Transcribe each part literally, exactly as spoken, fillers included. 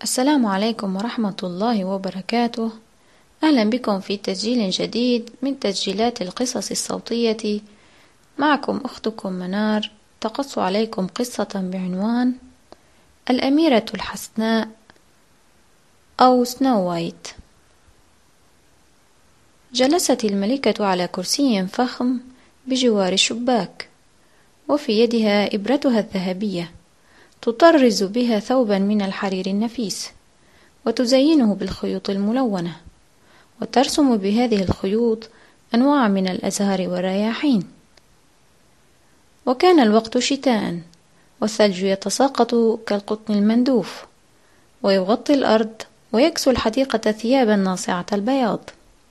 السلام عليكم ورحمة الله وبركاته. أهلا بكم في تسجيل جديد من تسجيلات القصص الصوتية. معكم أختكم منار تقص عليكم قصة بعنوان الأميرة الحسناء أو سنو وايت. جلست الملكة على كرسي فخم بجوار الشباك، وفي يدها إبرتها الذهبية تطرز بها ثوبا من الحرير النفيس، وتزينه بالخيوط الملونة، وترسم بهذه الخيوط أنواع من الأزهار والرياحين. وكان الوقت شتاء، والثلج يتساقط كالقطن المندوف، ويغطي الأرض ويكسو الحديقة ثيابا ناصعة البياض.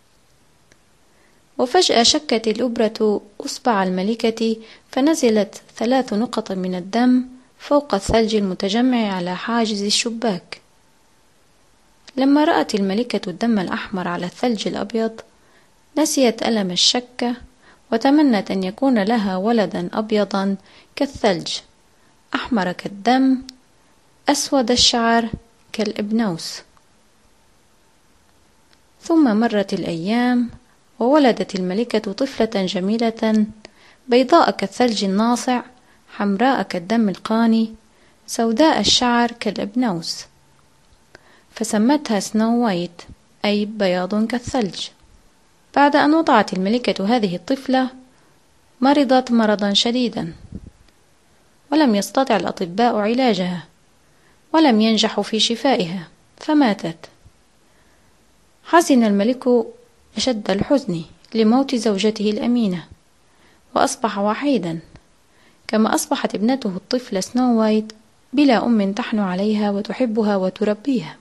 وفجأة شكت الإبرة أصبع الملكة، فنزلت ثلاث نقط من الدم فوق الثلج المتجمع على حاجز الشباك. لما رأت الملكة الدم الأحمر على الثلج الأبيض، نسيت ألم الشكة، وتمنت أن يكون لها ولدا أبيضا كالثلج، أحمر كالدم، أسود الشعر كالإبنوس. ثم مرت الأيام، وولدت الملكة طفلة جميلة بيضاء كالثلج الناصع، حمراء كالدم القاني، سوداء الشعر كالإبنوس، فسمتها سنو وايت، أي بياض كالثلج. بعد أن وضعت الملكة هذه الطفلة، مرضت مرضا شديدا، ولم يستطع الأطباء علاجها، ولم ينجحوا في شفائها، فماتت. حزن الملك أشد الحزن لموت زوجته الأمينة، وأصبح وحيدا، كما أصبحت ابنته الطفلة سنو وايت بلا أم تحنو عليها وتحبها وتربيها.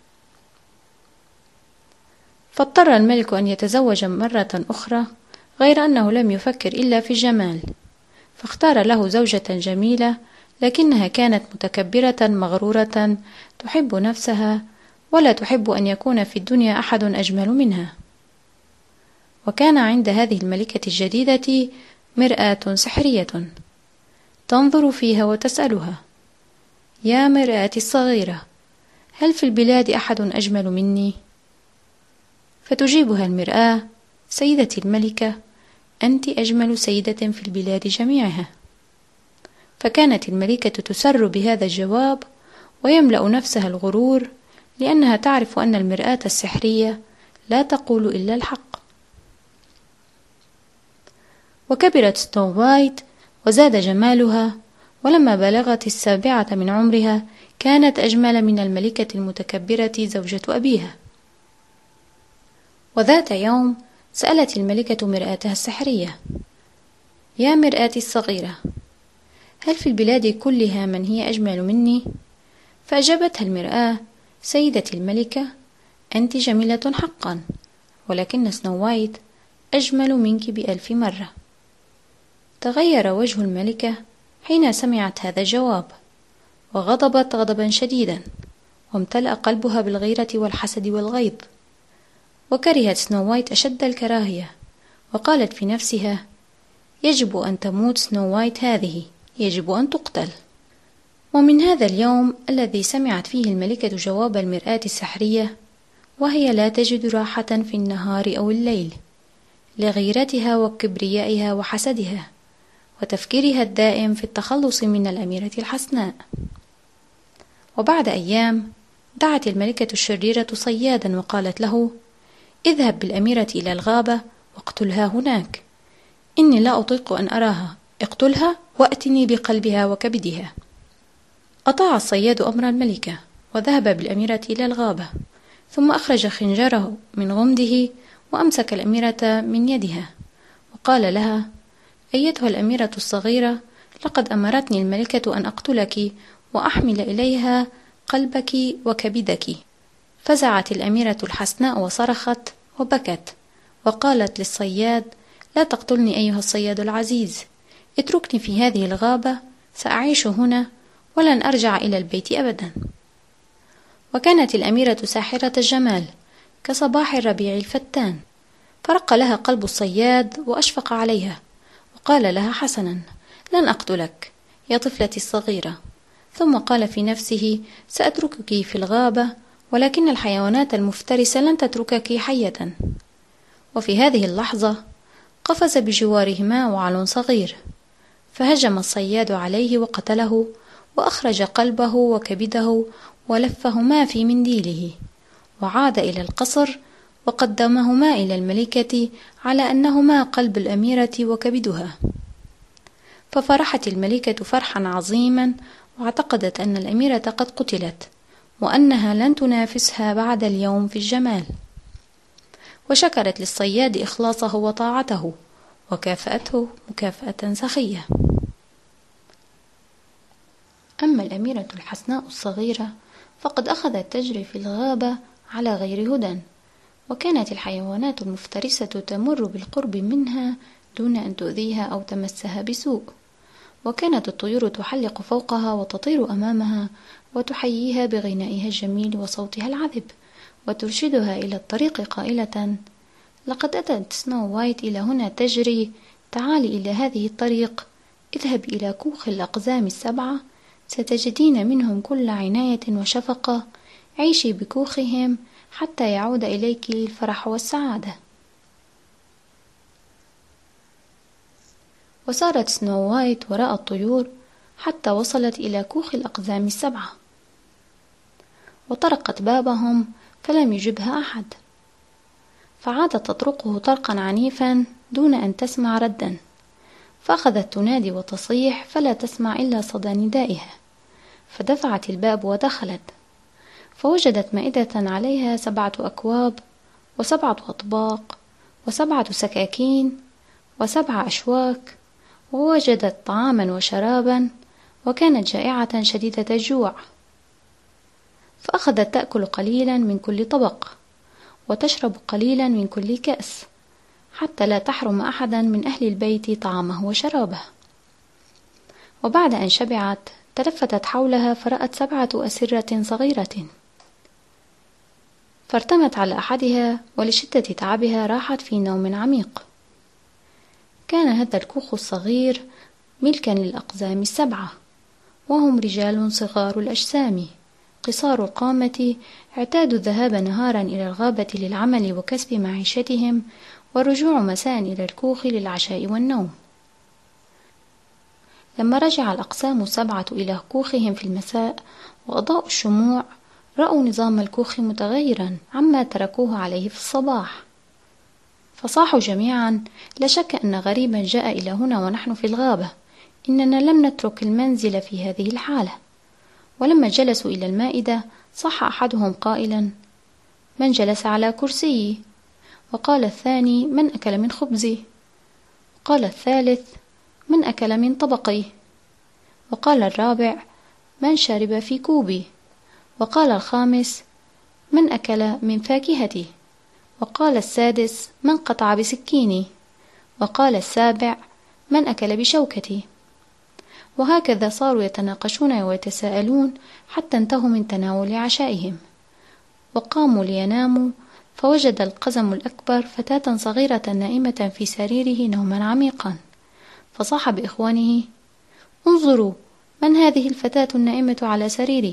فاضطر الملك أن يتزوج مرة أخرى، غير أنه لم يفكر إلا في الجمال، فاختار له زوجة جميلة، لكنها كانت متكبرة مغرورة تحب نفسها، ولا تحب أن يكون في الدنيا أحد أجمل منها. وكان عند هذه الملكة الجديدة مرآة سحرية تنظر فيها وتسألها: يا مرآتي الصغيرة، هل في البلاد أحد أجمل مني؟ فتجيبها المرآة: سيدتي الملكة، أنت أجمل سيدة في البلاد جميعها. فكانت الملكة تسر بهذا الجواب، ويملأ نفسها الغرور، لأنها تعرف أن المرآة السحرية لا تقول إلا الحق. وكبرت سنو وايت وزاد جمالها، ولما بلغت السابعة من عمرها كانت أجمل من الملكة المتكبرة زوجة أبيها. وذات يوم سألت الملكة مرآتها السحرية: يا مرآتي الصغيرة، هل في البلاد كلها من هي أجمل مني؟ فأجابتها المرآة: سيدتي الملكة، أنت جميلة حقا، ولكن سنو وايت أجمل منك بألف مرة. تغير وجه الملكة حين سمعت هذا الجواب، وغضبت غضبا شديدا، وامتلأ قلبها بالغيرة والحسد والغيظ، وكرهت سنو وايت أشد الكراهية، وقالت في نفسها: يجب أن تموت سنو وايت هذه، يجب أن تقتل. ومن هذا اليوم الذي سمعت فيه الملكة جواب المرآة السحرية، وهي لا تجد راحة في النهار أو الليل، لغيرتها وكبريائها وحسدها، وتفكيرها الدائم في التخلص من الأميرة الحسناء. وبعد أيام دعت الملكة الشريرة صيادا وقالت له: اذهب بالأميرة إلى الغابة واقتلها هناك، إني لا أطيق أن أراها، اقتلها وأتني بقلبها وكبدها. أطاع الصياد أمر الملكة، وذهب بالأميرة إلى الغابة، ثم أخرج خنجره من غمده، وأمسك الأميرة من يدها، وقال لها: أيتها الأميرة الصغيرة، لقد أمرتني الملكة أن أقتلك وأحمل إليها قلبك وكبدك. فزعت الأميرة الحسناء وصرخت وبكت، وقالت للصياد: لا تقتلني أيها الصياد العزيز، اتركني في هذه الغابة، سأعيش هنا ولن أرجع إلى البيت أبدا. وكانت الأميرة ساحرة الجمال كصباح الربيع الفتان، فرق لها قلب الصياد وأشفق عليها، وقال لها: حسنا، لن أقتلك يا طفلتي الصغيرة. ثم قال في نفسه: سأتركك في الغابة ولكن الحيوانات المفترسة لن تتركك حية. وفي هذه اللحظة قفز بجوارهما وعل صغير، فهجم الصياد عليه وقتله، وأخرج قلبه وكبده ولفهما في منديله، وعاد إلى القصر وقدمهما إلى الملكة على أنهما قلب الأميرة وكبدها. ففرحت الملكة فرحا عظيما، واعتقدت أن الأميرة قد قتلت، وأنها لن تنافسها بعد اليوم في الجمال، وشكرت للصياد إخلاصه وطاعته، وكافأته مكافأة سخية. أما الأميرة الحسناء الصغيرة فقد أخذت تجري في الغابة على غير هدى، وكانت الحيوانات المفترسة تمر بالقرب منها دون أن تؤذيها أو تمسها بسوء، وكانت الطيور تحلق فوقها وتطير أمامها وتحييها بغنائها الجميل وصوتها العذب، وترشدها إلى الطريق قائلة: لقد أتت سنو وايت إلى هنا تجري، تعالي إلى هذه الطريق، اذهب إلى كوخ الأقزام السبعة، ستجدين منهم كل عناية وشفقة، عيشي بكوخهم حتى يعود إليك الفرح والسعادة. وسارت سنو وايت وراء الطيور حتى وصلت إلى كوخ الأقزام السبعة، وطرقت بابهم فلم يجبها أحد، فعادت تطرقه طرقا عنيفا دون أن تسمع ردا، فأخذت تنادي وتصيح فلا تسمع إلا صدى ندائها، فدفعت الباب ودخلت، فوجدت مائدة عليها سبعة أكواب وسبعة أطباق وسبعة سكاكين وسبع أشواك، ووجدت طعاما وشرابا، وكانت جائعة شديدة الجوع، فأخذت تأكل قليلا من كل طبق وتشرب قليلا من كل كأس، حتى لا تحرم أحدا من أهل البيت طعامه وشرابه. وبعد أن شبعت تلفتت حولها فرأت سبعة أسرة صغيرة، فارتمت على أحدها، ولشدة تعبها راحت في نوم عميق. كان هذا الكوخ الصغير ملكا للأقزام السبعة، وهم رجال صغار الأجسام قصار القامة، اعتادوا الذهاب نهارا إلى الغابة للعمل وكسب معيشتهم، والرجوع مساء إلى الكوخ للعشاء والنوم. لما رجع الأقسام السبعة إلى كوخهم في المساء وأضاءوا الشموع، رأوا نظام الكوخ متغيرا عما تركوه عليه في الصباح، فصاحوا جميعا: لا شك أن غريبا جاء إلى هنا ونحن في الغابة، إننا لم نترك المنزل في هذه الحالة. ولما جلسوا إلى المائدة صح أحدهم قائلا: من جلس على كرسيي؟ وقال الثاني: من أكل من خبزي؟ وقال الثالث: من أكل من طبقي؟ وقال الرابع: من شرب في كوبي؟ وقال الخامس: من أكل من فاكهتي؟ وقال السادس: من قطع بسكيني؟ وقال السابع: من أكل بشوكتي؟ وهكذا صاروا يتناقشون ويتساءلون حتى انتهوا من تناول عشائهم، وقاموا ليناموا، فوجد القزم الأكبر فتاة صغيرة نائمة في سريره نوما عميقا، فصاح بإخوانه: انظروا، من هذه الفتاة النائمة على سريري؟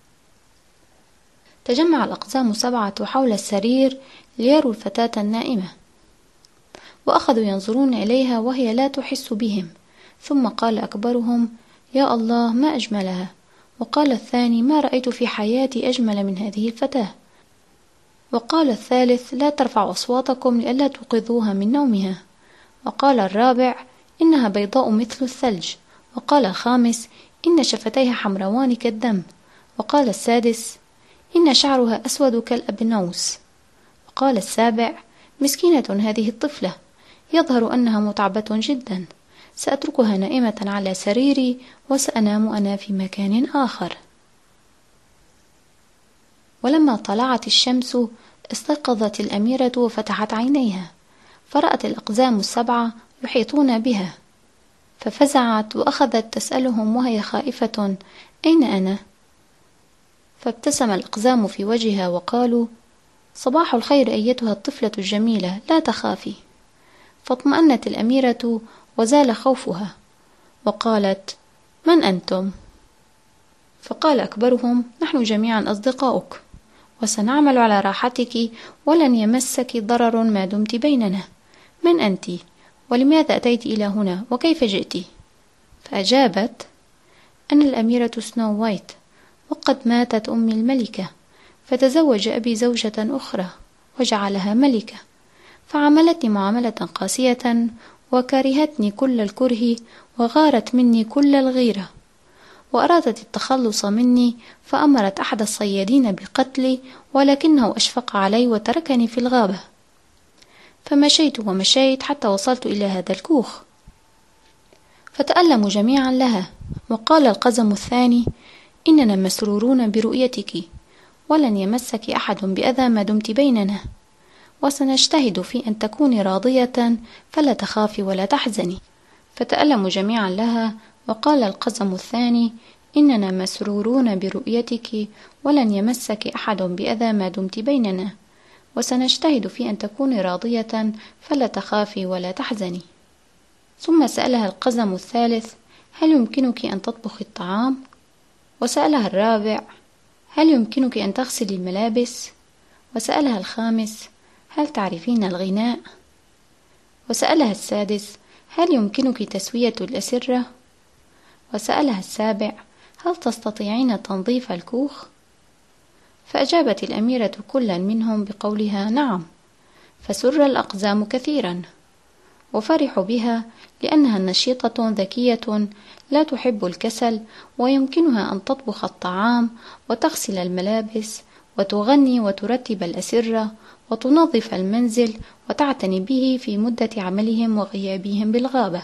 تجمع الأقزام السبعة حول السرير ليروا الفتاة النائمة، وأخذوا ينظرون إليها وهي لا تحس بهم، ثم قال أكبرهم: يا الله، ما أجملها! وقال الثاني: ما رأيت في حياتي أجمل من هذه الفتاة. وقال الثالث: لا ترفعوا أصواتكم لئلا توقظوها من نومها. وقال الرابع: إنها بيضاء مثل الثلج. وقال الخامس: إن شفتيها حمروان كالدم. وقال السادس: إن شعرها أسود كالأبنوس. وقال السابع: مسكينة هذه الطفلة، يظهر أنها متعبة جدا، سأتركها نائمة على سريري وسأنام أنا في مكان آخر. ولما طلعت الشمس استيقظت الأميرة وفتحت عينيها، فرأت الأقزام السبعة يحيطون بها، ففزعت وأخذت تسألهم وهي خائفة: أين أنا؟ فابتسم الأقزام في وجهها وقالوا: صباح الخير أيتها الطفلة الجميلة، لا تخافي. فاطمأنت الأميرة وزال خوفها، وقالت: من أنتم؟ فقال أكبرهم: نحن جميعا أصدقاؤك، وسنعمل على راحتك ولن يمسك ضرر ما دمت بيننا. من أنت؟ ولماذا أتيت إلى هنا؟ وكيف جئت؟ فأجابت: أنا الأميرة سنو وايت، وقد ماتت أمي الملكة، فتزوج أبي زوجة أخرى وجعلها ملكة، فعاملتني معاملة قاسية وكرهتني كل الكره وغارت مني كل الغيرة، وأرادت التخلص مني فأمرت أحد الصيادين بقتلي، ولكنه أشفق علي وتركني في الغابة. فمشيت ومشيت حتى وصلت إلى هذا الكوخ، فتألموا جميعا لها. وقال القزم الثاني: إننا مسرورون برؤيتك، ولن يمسك أحد بأذى ما دمت بيننا، وسنجتهد في أن تكوني راضية فلا تخافي ولا تحزني. فتألموا جميعا لها. وقال القزم الثاني: إننا مسرورون برؤيتك، ولن يمسك أحد بأذى ما دمت بيننا، وسنجتهد في أن تكوني راضية فلا تخافي ولا تحزني. ثم سألها القزم الثالث: هل يمكنك أن تطبخي الطعام؟ وسألها الرابع: هل يمكنك أن تغسلي الملابس؟ وسألها الخامس: هل تعرفين الغناء؟ وسألها السادس: هل يمكنك تسوية الأسرة؟ وسألها السابع: هل تستطيعين تنظيف الكوخ؟ فأجابت الأميرة كلا منهم بقولها نعم، فسر الأقزام كثيرا، وفرحوا بها لأنها نشيطة ذكية لا تحب الكسل، ويمكنها أن تطبخ الطعام وتغسل الملابس وتغني وترتب الأسرة وتنظف المنزل وتعتني به في مدة عملهم وغيابهم بالغابة.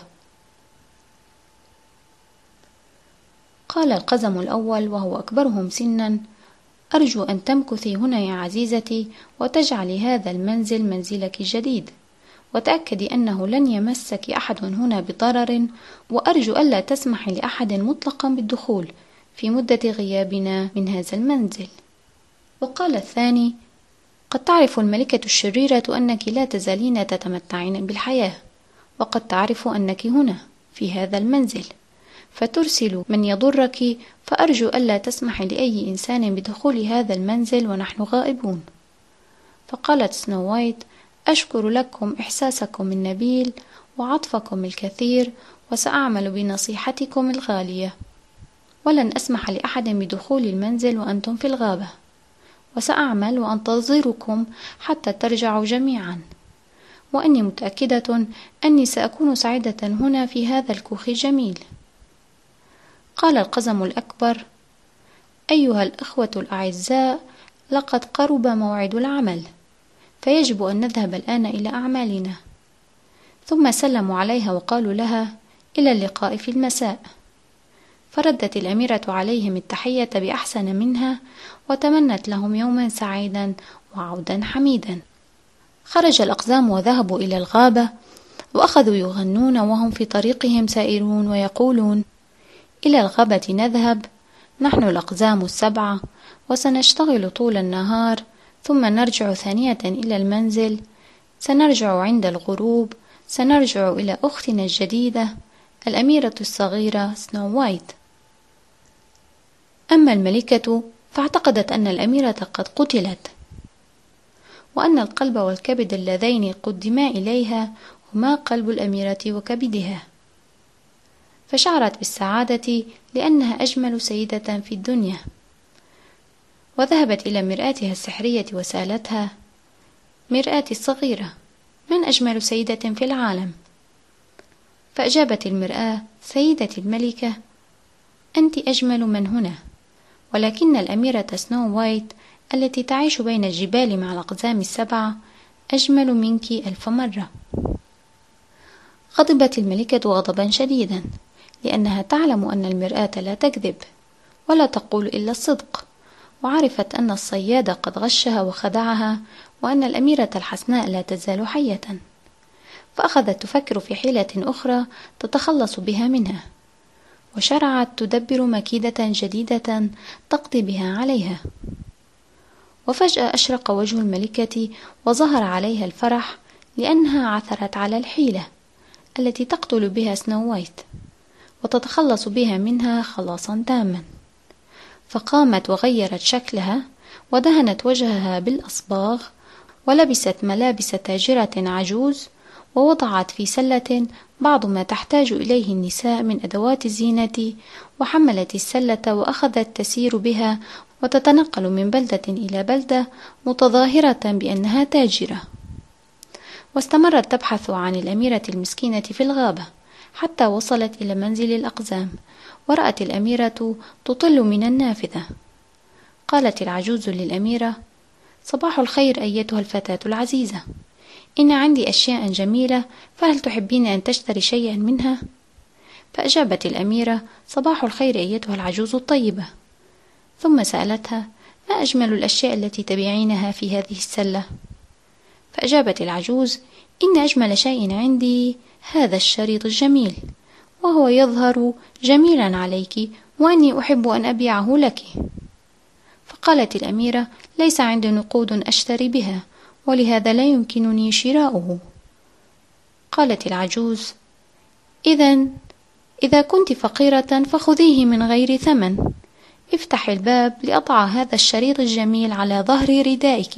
قال القزم الأول وهو أكبرهم سنا: أرجو أن تمكثي هنا يا عزيزتي، وتجعلي هذا المنزل منزلك الجديد، وتأكدي أنه لن يمسك أحد هنا بضرر، وأرجو ألا تسمحي لأحد مطلقا بالدخول في مدة غيابنا من هذا المنزل. وقال الثاني: قد تعرف الملكة الشريرة أنك لا تزالين تتمتعين بالحياة، وقد تعرف أنك هنا في هذا المنزل، فترسل من يضرك، فأرجو ألا تسمحي لأي إنسان بدخول هذا المنزل ونحن غائبون. فقالت سنو وايت: أشكر لكم إحساسكم النبيل وعطفكم الكثير، وسأعمل بنصيحتكم الغالية، ولن أسمح لأحد بدخول المنزل وأنتم في الغابة، وسأعمل وأنتظركم حتى ترجعوا جميعا، وأني متأكدة أني سأكون سعيدة هنا في هذا الكوخ الجميل. قال القزم الأكبر: أيها الأخوة الأعزاء، لقد قرب موعد العمل، فيجب أن نذهب الآن إلى أعمالنا. ثم سلموا عليها وقالوا لها: إلى اللقاء في المساء. فردت الأميرة عليهم التحية بأحسن منها، وتمنت لهم يوما سعيدا وعودا حميدا. خرج الأقزام وذهبوا إلى الغابة، وأخذوا يغنون وهم في طريقهم سائرون ويقولون: إلى الغابة نذهب نحن الأقزام السبعة، وسنشتغل طول النهار، ثم نرجع ثانية إلى المنزل، سنرجع عند الغروب، سنرجع إلى أختنا الجديدة الأميرة الصغيرة سنو وايت. أما الملكة فاعتقدت أن الأميرة قد قتلت، وأن القلب والكبد اللذين قدما إليها هما قلب الأميرة وكبدها، فشعرت بالسعادة لأنها أجمل سيدة في الدنيا، وذهبت إلى مرآتها السحرية وسألتها: مرآتي الصغيرة، من أجمل سيدة في العالم؟ فأجابت المرآة: سيدتي الملكة، أنت أجمل من هنا، ولكن الأميرة سنو وايت التي تعيش بين الجبال مع الأقزام السبعة أجمل منك ألف مرة. غضبت الملكة غضبا شديدا، لأنها تعلم أن المرآة لا تكذب ولا تقول إلا الصدق، وعرفت أن الصياد قد غشها وخدعها، وأن الأميرة الحسناء لا تزال حية، فأخذت تفكر في حيلة أخرى تتخلص بها منها، وشرعت تدبر مكيدة جديدة تقضي بها عليها. وفجأة أشرق وجه الملكة وظهر عليها الفرح، لأنها عثرت على الحيلة التي تقتل بها سنو وايت وتتخلص بها منها خلاصا تاما. فقامت وغيرت شكلها ودهنت وجهها بالأصباغ، ولبست ملابس تاجرة عجوز، ووضعت في سلة بعض ما تحتاج إليه النساء من أدوات الزينة، وحملت السلة وأخذت تسير بها وتتنقل من بلدة إلى بلدة متظاهرة بأنها تاجرة. واستمرت تبحث عن الأميرة المسكينة في الغابة حتى وصلت إلى منزل الأقزام، ورأت الأميرة تطل من النافذة. قالت العجوز للأميرة: صباح الخير أيتها الفتاة العزيزة، إن عندي أشياء جميلة، فهل تحبين أن تشتري شيئا منها؟ فأجابت الأميرة: صباح الخير أيتها العجوز الطيبة. ثم سألتها: ما أجمل الأشياء التي تبيعينها في هذه السلة؟ فأجابت العجوز: إن أجمل شيء عندي هذا الشريط الجميل، وهو يظهر جميلا عليك، وأني أحب أن أبيعه لك. فقالت الأميرة: ليس عندي نقود أشتري بها، ولهذا لا يمكنني شراؤه. قالت العجوز: إذن إذا كنت فقيرة فخذيه من غير ثمن، افتح الباب لأضع هذا الشريط الجميل على ظهر ردائك.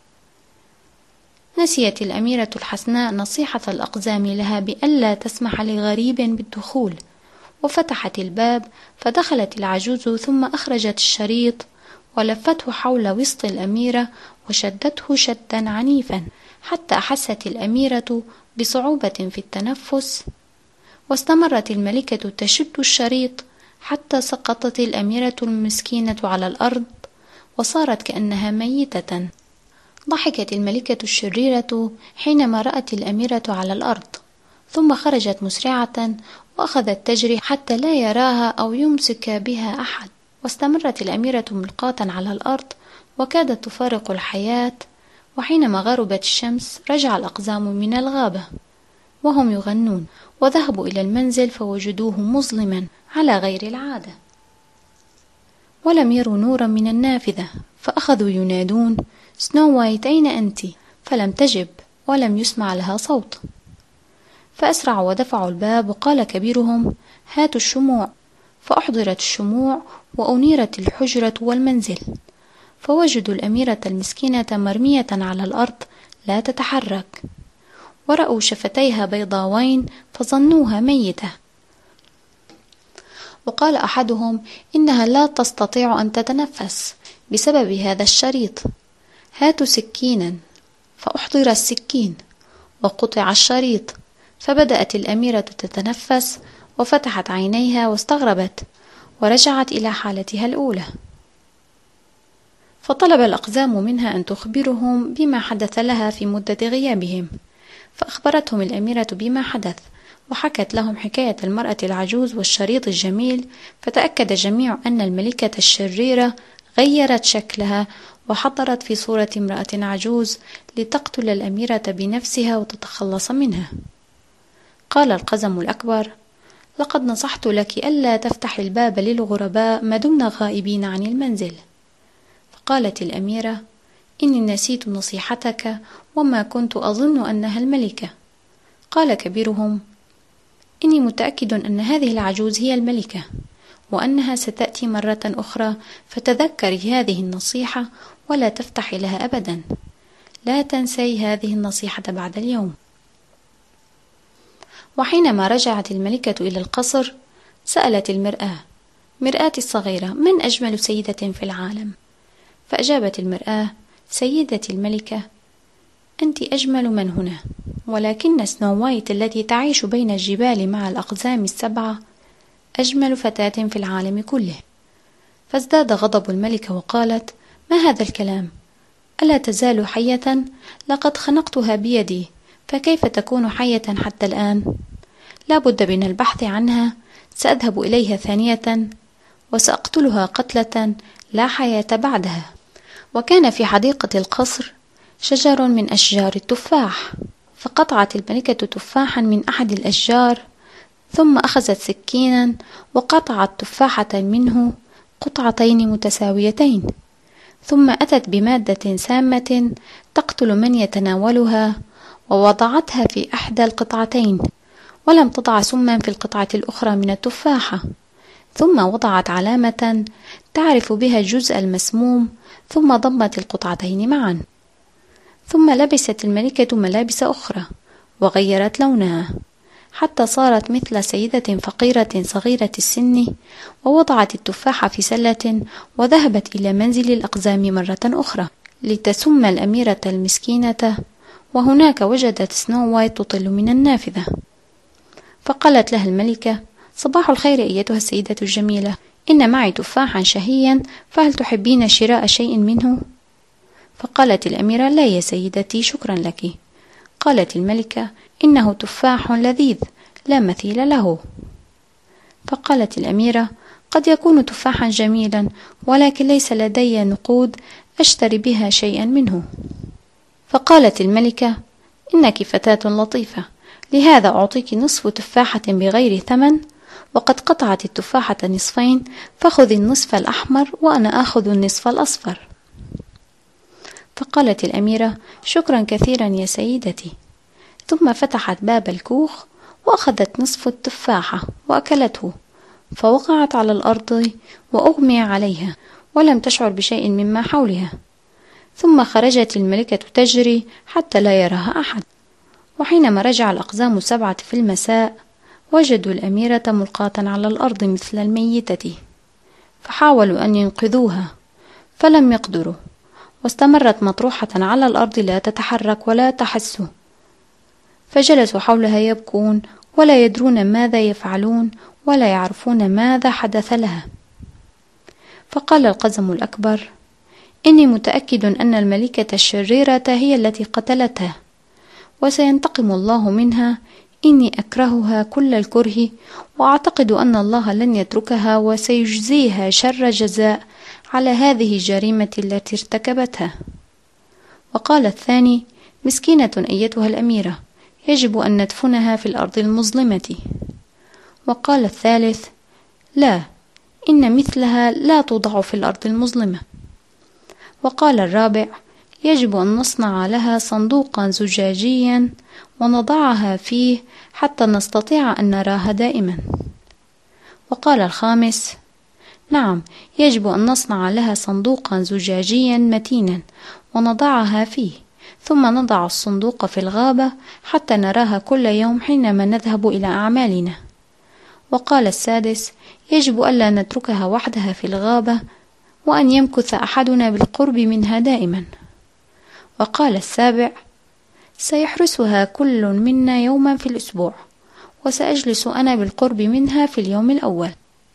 نسيت الأميرة الحسناء نصيحة الأقزام لها بألا تسمح لغريب بالدخول، وفتحت الباب، فدخلت العجوز ثم أخرجت الشريط ولفته حول وسط الأميرة وشدته شدا عنيفا حتى أحست الأميرة بصعوبة في التنفس. واستمرت الملكة تشد الشريط حتى سقطت الأميرة المسكينة على الأرض وصارت كأنها ميتة. ضحكت الملكة الشريرة حينما رأت الأميرة على الأرض، ثم خرجت مسرعة وأخذت تجري حتى لا يراها أو يمسك بها أحد. واستمرت الأميرة ملقاة على الأرض وكادت تفارق الحياة. وحينما غربت الشمس رجع الأقزام من الغابة وهم يغنون، وذهبوا إلى المنزل فوجدوه مظلما على غير العادة، ولم يروا نورا من النافذة، فأخذوا ينادون: سنو وايت أين أنت؟ فلم تجب ولم يسمع لها صوت. فأسرعوا ودفعوا الباب، وقال كبيرهم: هاتوا الشموع. فأحضرت الشموع وأنيرت الحجرة والمنزل، فوجدوا الأميرة المسكينة مرمية على الأرض لا تتحرك، ورأوا شفتيها بيضاوين فظنوها ميتة. وقال أحدهم: إنها لا تستطيع أن تتنفس بسبب هذا الشريط، هاتوا سكينا. فأحضر السكين وقطع الشريط، فبدأت الأميرة تتنفس وفتحت عينيها واستغربت ورجعت إلى حالتها الأولى. فطلب الأقزام منها أن تخبرهم بما حدث لها في مدة غيابهم، فأخبرتهم الأميرة بما حدث، وحكت لهم حكاية المرأة العجوز والشريط الجميل، فتأكد الجميع أن الملكة الشريرة غيرت شكلها وحضرت في صورة امرأة عجوز لتقتل الأميرة بنفسها وتتخلص منها. قال القزم الأكبر: لقد نصحت لك ألا تفتح الباب للغرباء ما دمنا غائبين عن المنزل. فقالت الأميرة: إني نسيت نصيحتك وما كنت أظن أنها الملكة. قال كبيرهم: إني متأكد أن هذه العجوز هي الملكة، وأنها ستأتي مرة أخرى، فتذكري هذه النصيحة ولا تفتحي لها أبدا، لا تنسي هذه النصيحة بعد اليوم. وحينما رجعت الملكة إلى القصر سألت المرآة: مرآتي الصغيرة، من أجمل سيدة في العالم؟ فأجابت المرآة: سيدتي الملكة، أنت أجمل من هنا، ولكن سنو وايت التي تعيش بين الجبال مع الأقزام السبعة أجمل فتاة في العالم كله. فازداد غضب الملكة وقالت: ما هذا الكلام؟ ألا تزال حية؟ لقد خنقتها بيدي، فكيف تكون حية حتى الآن؟ لا بد من البحث عنها، سأذهب إليها ثانية وسأقتلها قتلة لا حياة بعدها. وكان في حديقة القصر شجر من أشجار التفاح، فقطعت الملكة تفاحا من أحد الأشجار، ثم أخذت سكينا وقطعت تفاحة منه قطعتين متساويتين، ثم أتت بمادة سامة تقتل من يتناولها، ووضعتها في إحدى القطعتين، ولم تضع سما في القطعة الأخرى من التفاحة، ثم وضعت علامة تعرف بها الجزء المسموم، ثم ضمت القطعتين معا. ثم لبست الملكة ملابس أخرى وغيرت لونها حتى صارت مثل سيدة فقيرة صغيرة السن، ووضعت التفاح في سلة وذهبت إلى منزل الأقزام مرة أخرى لتسم الأميرة المسكينة، وهناك وجدت سنو وايت تطل من النافذة. فقالت لها الملكة: صباح الخير أيتها السيدة الجميلة، إن معي تفاحا شهيا، فهل تحبين شراء شيء منه؟ فقالت الأميرة: لا يا سيدتي، شكرا لك. قالت الملكة: إنه تفاح لذيذ لا مثيل له. فقالت الأميرة: قد يكون تفاحا جميلا، ولكن ليس لدي نقود أشتري بها شيئا منه. فقالت الملكة: إنك فتاة لطيفة، لهذا أعطيك نصف تفاحة بغير ثمن، وقد قطعت التفاحة نصفين، فخذ النصف الأحمر وأنا آخذ النصف الأصفر. فقالت الأميرة: شكرا كثيرا يا سيدتي. ثم فتحت باب الكوخ وأخذت نصف التفاحة وأكلته، فوقعت على الأرض وأغمي عليها ولم تشعر بشيء مما حولها. ثم خرجت الملكة تجري حتى لا يراها أحد. وحينما رجع الأقزام السبعة في المساء وجدوا الأميرة ملقاة على الأرض مثل الميتة، فحاولوا أن ينقذوها فلم يقدروا، واستمرت مطروحة على الأرض لا تتحرك ولا تحس. فجلسوا حولها يبكون ولا يدرون ماذا يفعلون ولا يعرفون ماذا حدث لها. فقال القزم الأكبر: إني متأكد أن الملكة الشريرة هي التي قتلتها، وسينتقم الله منها. إني أكرهها كل الكره، وأعتقد أن الله لن يتركها وسيجزيها شر جزاء على هذه الجريمة التي ارتكبتها. وقال الثاني: مسكينة أيتها الأميرة، يجب أن ندفنها في الأرض المظلمة. وقال الثالث: لا، إن مثلها لا توضع في الأرض المظلمة. وقال الرابع: يجب أن نصنع لها صندوقا زجاجيا ونضعها فيه حتى نستطيع أن نراها دائما. وقال الخامس: نعم، يجب أن نصنع لها صندوقا زجاجيا متينا ونضعها فيه، ثم نضع الصندوق في الغابة حتى نراها كل يوم حينما نذهب إلى أعمالنا. وقال السادس: يجب ألا نتركها وحدها في الغابة، وأن يمكث أحدنا بالقرب منها دائما. وقال السابع: سيحرسها كل منا يوما في الأسبوع، وسأجلس أنا بالقرب منها في اليوم الأول.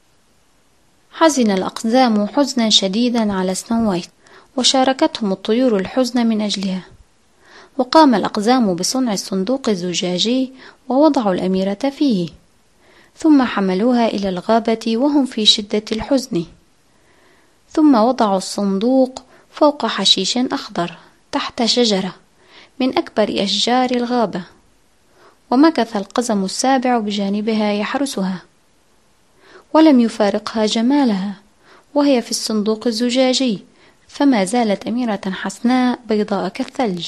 حزن الأقزام حزنا شديدا على سنو وايت، وشاركتهم الطيور الحزن من أجلها. وقام الأقزام بصنع الصندوق الزجاجي ووضعوا الأميرة فيه، ثم حملوها إلى الغابة وهم في شدة الحزن. ثم وضعوا الصندوق فوق حشيش أخضر تحت شجرة من أكبر أشجار الغابة، ومكث القزم السابع بجانبها يحرسها، ولم يفارقها جمالها وهي في الصندوق الزجاجي، فما زالت أميرة حسناء بيضاء كالثلج.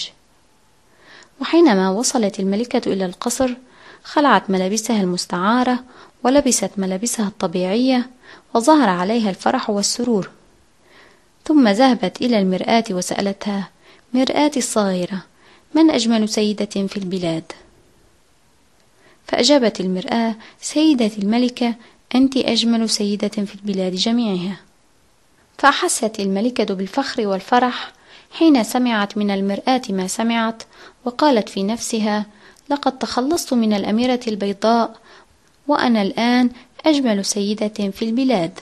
وحينما وصلت الملكة إلى القصر خلعت ملابسها المستعارة ولبست ملابسها الطبيعية، وظهر عليها الفرح والسرور. ثم ذهبت إلى المرآة وسألتها: مرآتي الصغيرة، من أجمل سيدة في البلاد؟ فأجابت المرآة: سيدتي الملكة، أنت أجمل سيدة في البلاد جميعها. فأحست الملكة بالفخر والفرح حين سمعت من المرآة ما سمعت، وقالت في نفسها: لقد تخلصت من الأميرة البيضاء، وأنا الآن أجمل سيدة في البلاد.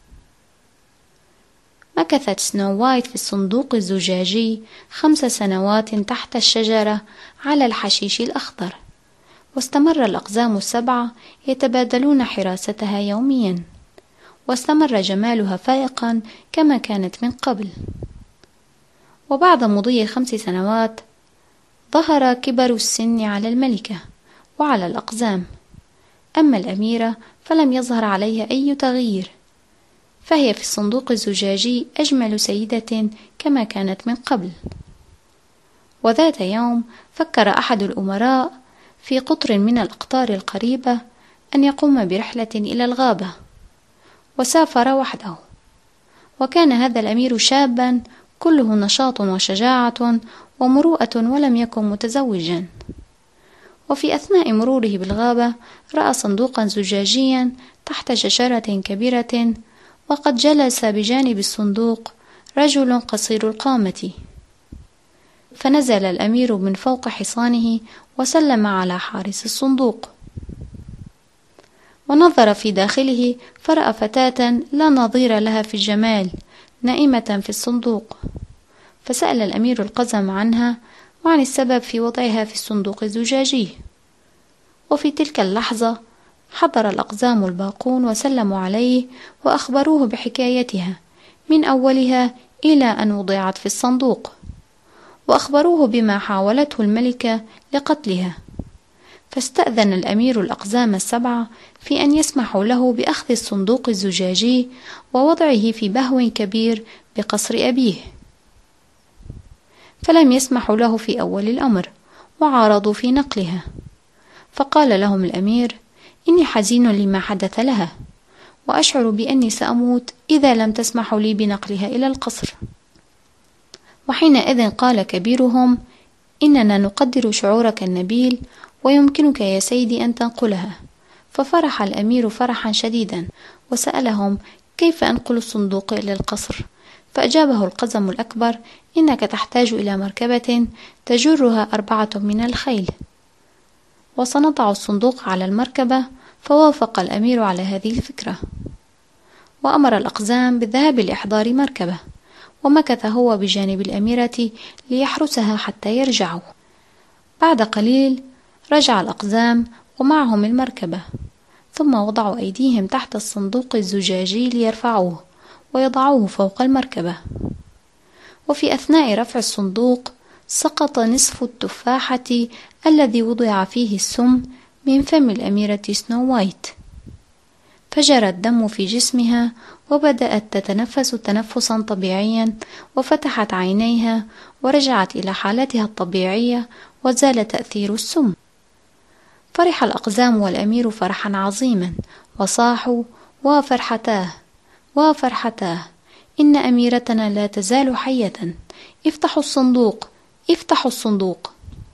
مكثت سنو وايت في الصندوق الزجاجي خمس سنوات تحت الشجرة على الحشيش الأخضر، واستمر الأقزام السبعة يتبادلون حراستها يوميا، واستمر جمالها فائقا كما كانت من قبل. وبعد مضي خمس سنوات ظهر كبر السن على الملكة وعلى الأقزام، أما الأميرة فلم يظهر عليها أي تغيير، فهي في الصندوق الزجاجي أجمل سيدة كما كانت من قبل. وذات يوم فكر أحد الأمراء في قطر من الأقطار القريبة أن يقوم برحلة إلى الغابة، وسافر وحده. وكان هذا الأمير شابا كله نشاط وشجاعة ومروءة، ولم يكن متزوجا. وفي أثناء مروره بالغابة رأى صندوقا زجاجيا تحت شجرة كبيرة، وقد جلس بجانب الصندوق رجل قصير القامة. فنزل الأمير من فوق حصانه وسلم على حارس الصندوق، ونظر في داخله فرأى فتاة لا نظير لها في الجمال نائمة في الصندوق. فسأل الأمير القزم عنها وعن السبب في وضعها في الصندوق الزجاجي. وفي تلك اللحظة حضر الأقزام الباقون وسلموا عليه وأخبروه بحكايتها من أولها إلى أن وضعت في الصندوق، وأخبروه بما حاولته الملكة لقتلها. فاستأذن الأمير الأقزام السبعة في أن يسمحوا له بأخذ الصندوق الزجاجي ووضعه في بهو كبير بقصر أبيه، فلم يسمحوا له في أول الأمر وعارضوا في نقلها. فقال لهم الأمير: إني حزين لما حدث لها، وأشعر بأني سأموت إذا لم تسمحوا لي بنقلها إلى القصر. وحينئذ قال كبيرهم: إننا نقدر شعورك النبيل، ويمكنك يا سيدي أن تنقلها. ففرح الأمير فرحا شديدا وسألهم: كيف أنقل الصندوق إلى القصر؟ فأجابه القزم الأكبر: إنك تحتاج إلى مركبة تجرها أربعة من الخيل، وسنضع الصندوق على المركبة. فوافق الأمير على هذه الفكرة، وأمر الأقزام بالذهاب لإحضار مركبة، ومكث هو بجانب الأميرة ليحرسها حتى يرجعوا. بعد قليل رجع الأقزام ومعهم المركبة، ثم وضعوا أيديهم تحت الصندوق الزجاجي ليرفعوه ويضعوه فوق المركبة. وفي أثناء رفع الصندوق سقط نصف التفاحة الذي وضع فيه السم من فم الأميرة سنو وايت، فجرى الدم في جسمها وبدأت تتنفس تنفسا طبيعيا، وفتحت عينيها ورجعت إلى حالتها الطبيعية وزال تأثير السم. فرح الأقزام والأمير فرحا عظيما وصاحوا: وفرحتاه وفرحتاه، إن أميرتنا لا تزال حية، افتحوا الصندوق افتحوا الصندوق.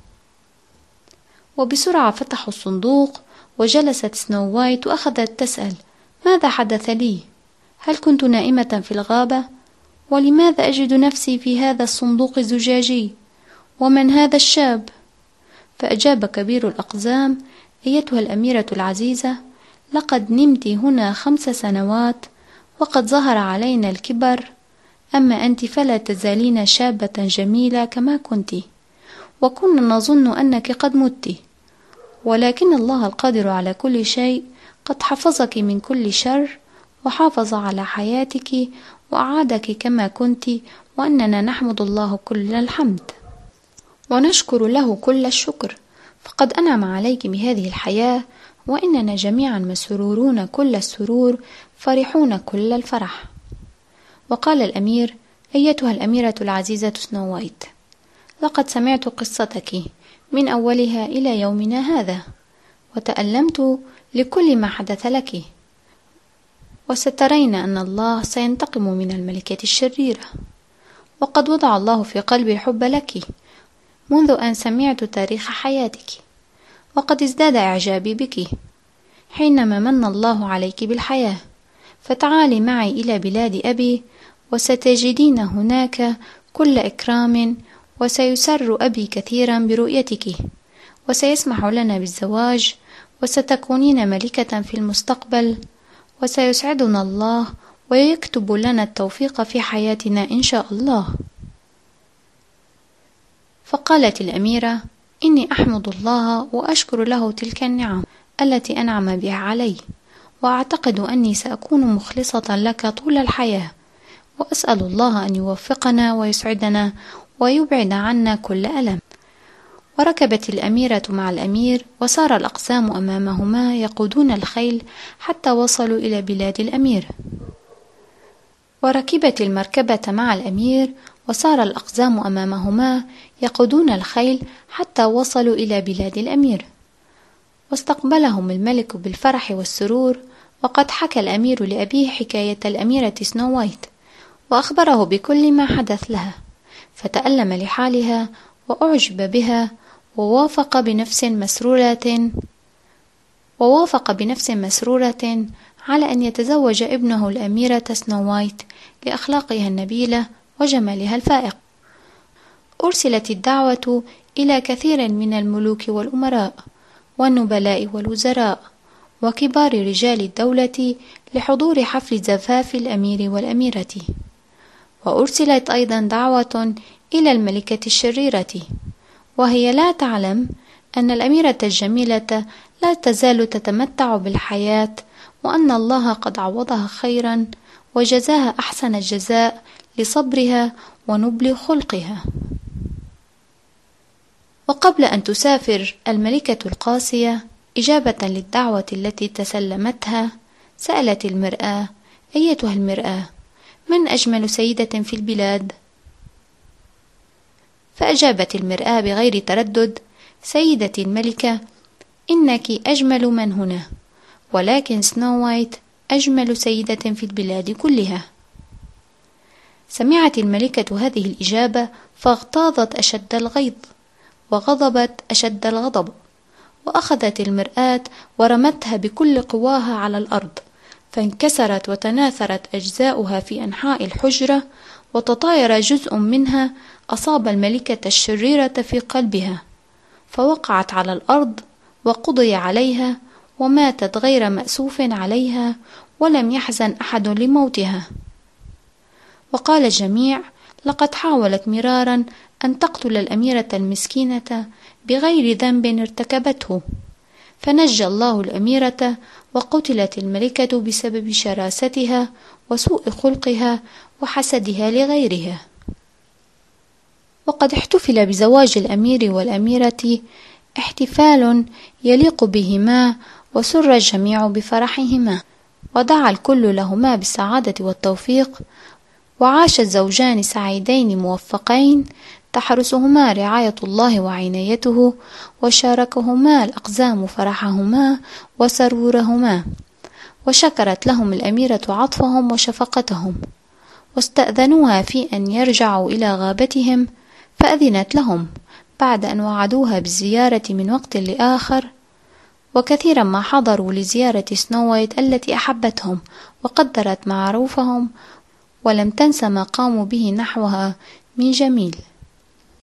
وبسرعة فتحوا الصندوق، وجلست سنو وايت وأخذت تسأل: ماذا حدث لي؟ هل كنت نائمة في الغابة؟ ولماذا أجد نفسي في هذا الصندوق الزجاجي؟ ومن هذا الشاب؟ فأجاب كبير الأقزام: أيتها الأميرة العزيزة، لقد نمت هنا خمس سنوات وقد ظهر علينا الكبر، أما أنت فلا تزالين شابة جميلة كما كنت، وكنا نظن أنك قد مت، ولكن الله القادر على كل شيء قد حفظك من كل شر، وحافظ على حياتك وأعادك كما كنت، وأننا نحمد الله كل الحمد ونشكر له كل الشكر، فقد أنعم عليك بهذه الحياة، وإننا جميعا مسرورون كل السرور فرحون كل الفرح. وقال الأمير: أيتها الأميرة العزيزة سنو وايت، لقد سمعت قصتك من أولها إلى يومنا هذا، وتألمت لكل ما حدث لك، وسترين أن الله سينتقم من الملكة الشريرة، وقد وضع الله في قلبي الحب لك منذ أن سمعت تاريخ حياتك، وقد ازداد إعجابي بك حينما من الله عليك بالحياة. فتعالي معي إلى بلاد أبي، وستجدين هناك كل إكرام، وسيسر أبي كثيرا برؤيتك، وسيسمح لنا بالزواج، وستكونين ملكة في المستقبل، وسيسعدنا الله ويكتب لنا التوفيق في حياتنا إن شاء الله. فقالت الأميرة: إني أحمد الله وأشكر له تلك النعم التي أنعم بها علي، وأعتقد أني سأكون مخلصة لك طول الحياة، وأسأل الله أن يوفقنا ويسعدنا ويبعد عنا كل ألم. وركبت الأميرة مع الأمير، وسار الأقزام أمامهما يقودون الخيل حتى وصلوا إلى بلاد الأمير. وركبت المركبة مع الأمير، وسار الأقزام أمامهما يقودون الخيل حتى وصلوا إلى بلاد الأمير. واستقبلهم الملك بالفرح والسرور، وقد حكى الأمير لأبيه حكاية الأميرة سنو وايت، وأخبره بكل ما حدث لها، فتألم لحالها وأعجب بها، ووافق بنفس مسرورة ووافق بنفس مسرورة على أن يتزوج ابنه الأميرة سنو وايت لأخلاقها النبيلة وجمالها الفائق. أرسلت الدعوة إلى كثير من الملوك والأمراء والنبلاء والوزراء وكبار رجال الدولة لحضور حفل زفاف الأمير والأميرة. وأرسلت أيضا دعوة إلى الملكة الشريرة، وهي لا تعلم أن الأميرة الجميلة لا تزال تتمتع بالحياة، وأن الله قد عوضها خيرا وجزاها أحسن الجزاء لصبرها ونبل خلقها. وقبل أن تسافر الملكة القاسية إجابة للدعوة التي تسلمتها، سألت المرآة: أيتها المرآة، من أجمل سيدة في البلاد؟ فأجابت المرآة بغير تردد: سيدتي الملكة، إنك أجمل من هنا، ولكن سنو وايت أجمل سيدة في البلاد كلها. سمعت الملكة هذه الإجابة فاغتاظت أشد الغيظ، وغضبت أشد الغضب، وأخذت المرآة ورمتها بكل قواها على الأرض، فانكسرت وتناثرت أجزاؤها في أنحاء الحجرة، وتطاير جزء منها أصاب الملكة الشريرة في قلبها، فوقعت على الأرض وقضي عليها، وماتت غير مأسوف عليها، ولم يحزن أحد لموتها. وقال الجميع: لقد حاولت مرارا أن تقتل الأميرة المسكينة بغير ذنب ارتكبته، فنجى الله الأميرة، وقتلت الملكة بسبب شراستها وسوء خلقها وحسدها لغيرها. وقد احتفل بزواج الأمير والأميرة احتفال يليق بهما، وسر الجميع بفرحهما، ودعا الكل لهما بالسعادة والتوفيق، وعاش الزوجان سعيدين موفقين تحرسهما رعاية الله وعنايته، وشاركهما الأقزام فرحهما وسرورهما، وشكرت لهم الأميرة عطفهم وشفقتهم، واستأذنوها في أن يرجعوا إلى غابتهم، فأذنت لهم بعد أن وعدوها بالزيارة من وقت لآخر. وكثيرا ما حضروا لزيارة سنو وايت التي أحبتهم وقدرت معروفهم، ولم تنس ما قاموا به نحوها من جميل.